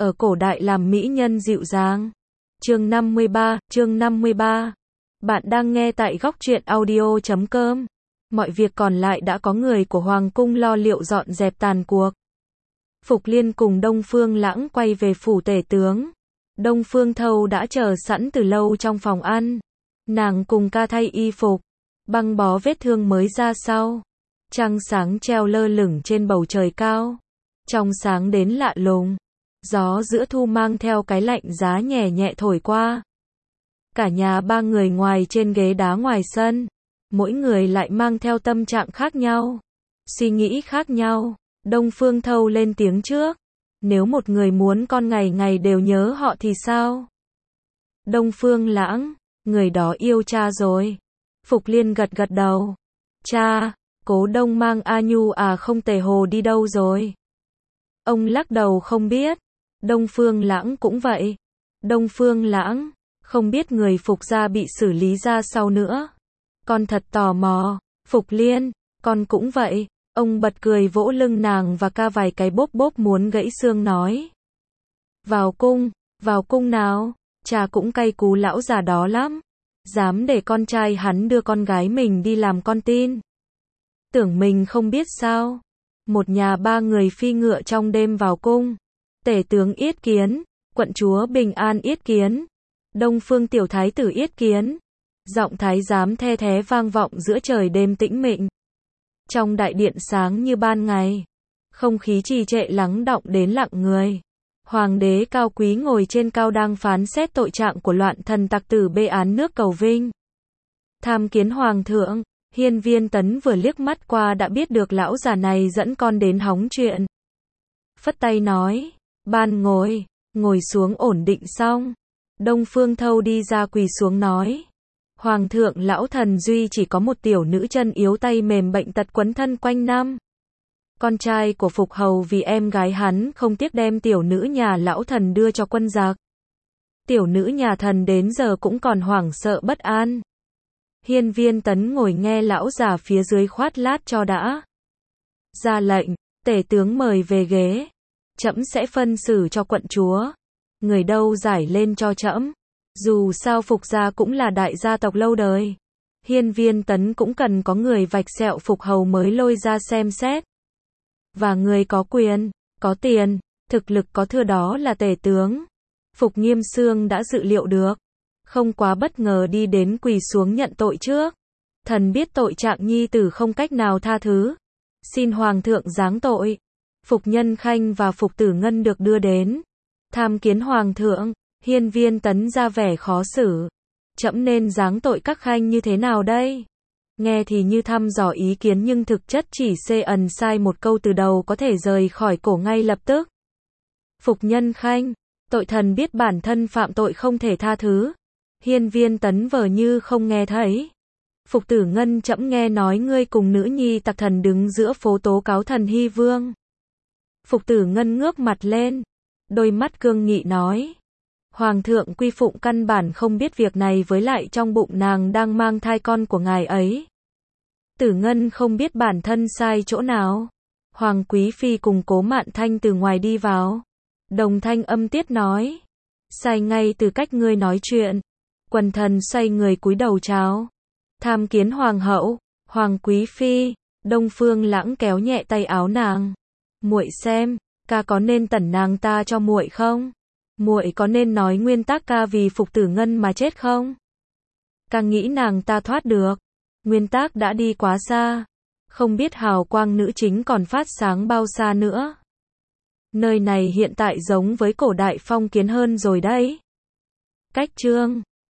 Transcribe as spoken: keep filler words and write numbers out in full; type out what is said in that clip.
ở cổ đại làm mỹ nhân dịu dàng. Chương năm mươi ba, chương năm mươi ba. Bạn đang nghe tại góc truyện audio chấm com. Mọi việc còn lại đã có người của Hoàng cung lo liệu dọn dẹp tàn cuộc. Phục Liên cùng Đông Phương Lãng quay về phủ tể tướng. Đông Phương Thâu đã chờ sẵn từ lâu trong phòng ăn. Nàng cùng ca thay y phục, băng bó vết thương mới ra sau. Trăng sáng treo lơ lửng trên bầu trời cao. Trong sáng đến lạ lùng. Gió giữa thu mang theo cái lạnh giá nhẹ nhẹ thổi qua. Cả nhà ba người ngoài trên ghế đá ngoài sân. Mỗi người lại mang theo tâm trạng khác nhau. Suy nghĩ khác nhau. Đông Phương Thâu lên tiếng trước. Nếu một người muốn con ngày ngày đều nhớ họ thì sao? Đông Phương Lãng, người đó yêu cha rồi. Phục Liên gật gật đầu. Cha, Cố Đông mang A Nhu à không Tề Hồ đi đâu rồi? Ông lắc đầu không biết. Đông Phương Lãng cũng vậy. Đông Phương Lãng, không biết người Phục gia bị xử lý ra sao nữa. Con thật tò mò. Phục Liên, con cũng vậy. Ông bật cười vỗ lưng nàng và ca vài cái bốp bốp muốn gãy xương nói. Vào cung, vào cung nào, cha cũng cay cú lão già đó lắm. Dám để con trai hắn đưa con gái mình đi làm con tin. Tưởng mình không biết sao. Một nhà ba người phi ngựa trong đêm vào cung. Tể tướng yết kiến, quận chúa Bình An yết kiến, Đông Phương tiểu thái tử yết kiến. Giọng thái giám the thé vang vọng giữa trời đêm tĩnh mịch. Trong đại điện sáng như ban ngày, không khí trì trệ lắng đọng đến lặng người. Hoàng đế cao quý ngồi trên cao đang phán xét tội trạng của loạn thần tặc tử bê án nước Cầu Vinh. Tham kiến hoàng thượng, Hiên Viên Tấn vừa liếc mắt qua đã biết được lão già này dẫn con đến hóng chuyện. Phất tay nói, ban ngồi, ngồi xuống ổn định xong. Đông Phương Thâu đi ra quỳ xuống nói. Hoàng thượng lão thần duy chỉ có một tiểu nữ chân yếu tay mềm bệnh tật quấn thân quanh năm. Con trai của Phục hầu vì em gái hắn không tiếc đem tiểu nữ nhà lão thần đưa cho quân giặc. Tiểu nữ nhà thần đến giờ cũng còn hoảng sợ bất an. Hiên Viên Tấn ngồi nghe lão già phía dưới khoát lát cho đã. Ra lệnh, tể tướng mời về ghế. Trẫm sẽ phân xử cho quận chúa. Người đâu giải lên cho trẫm. Dù sao Phục gia cũng là đại gia tộc lâu đời. Hiên Viên Tấn cũng cần có người vạch sẹo Phục hầu mới lôi ra xem xét. Và người có quyền, có tiền, thực lực có thừa đó là tể tướng. Phục Nghiêm Xương đã dự liệu được. Không quá bất ngờ đi đến quỳ xuống nhận tội trước. Thần biết tội trạng nhi tử không cách nào tha thứ. Xin hoàng thượng giáng tội. Phục Nhân Khanh và Phục Tử Ngân được đưa đến. Tham kiến hoàng thượng. Hiên Viên Tấn ra vẻ khó xử. Trẫm nên giáng tội các khanh như thế nào đây? Nghe thì như thăm dò ý kiến nhưng thực chất chỉ xê ẩn sai một câu từ đầu có thể rời khỏi cổ ngay lập tức. Phục Nhân Khanh, tội thần biết bản thân phạm tội không thể tha thứ. Hiên Viên Tấn vờ như không nghe thấy. Phục Tử Ngân, trẫm nghe nói ngươi cùng nữ nhi tặc thần đứng giữa phố tố cáo thần Hy Vương. Phục Tử Ngân ngước mặt lên, đôi mắt cương nghị nói. Hoàng thượng quy phụng căn bản không biết việc này, với lại trong bụng nàng đang mang thai con của ngài ấy. Tử Ngân không biết bản thân sai chỗ nào. Hoàng Quý Phi cùng Cố Mạn Thanh từ ngoài đi vào. Đồng thanh âm tiết nói. Sai ngay từ cách ngươi nói chuyện. Quần thần xoay người cúi đầu chào. Tham kiến hoàng hậu, Hoàng Quý Phi. Đông Phương Lãng kéo nhẹ tay áo nàng. Muội xem, ca có nên tẩn nàng ta cho muội không? Muội có nên nói nguyên tắc ca vì Phục Tử Ngân mà chết không? Ca nghĩ nàng ta thoát được. Nguyên tắc đã đi quá xa. Không biết hào quang nữ chính còn phát sáng bao xa nữa. Nơi này hiện tại giống với cổ đại phong kiến hơn rồi đấy. Cách chương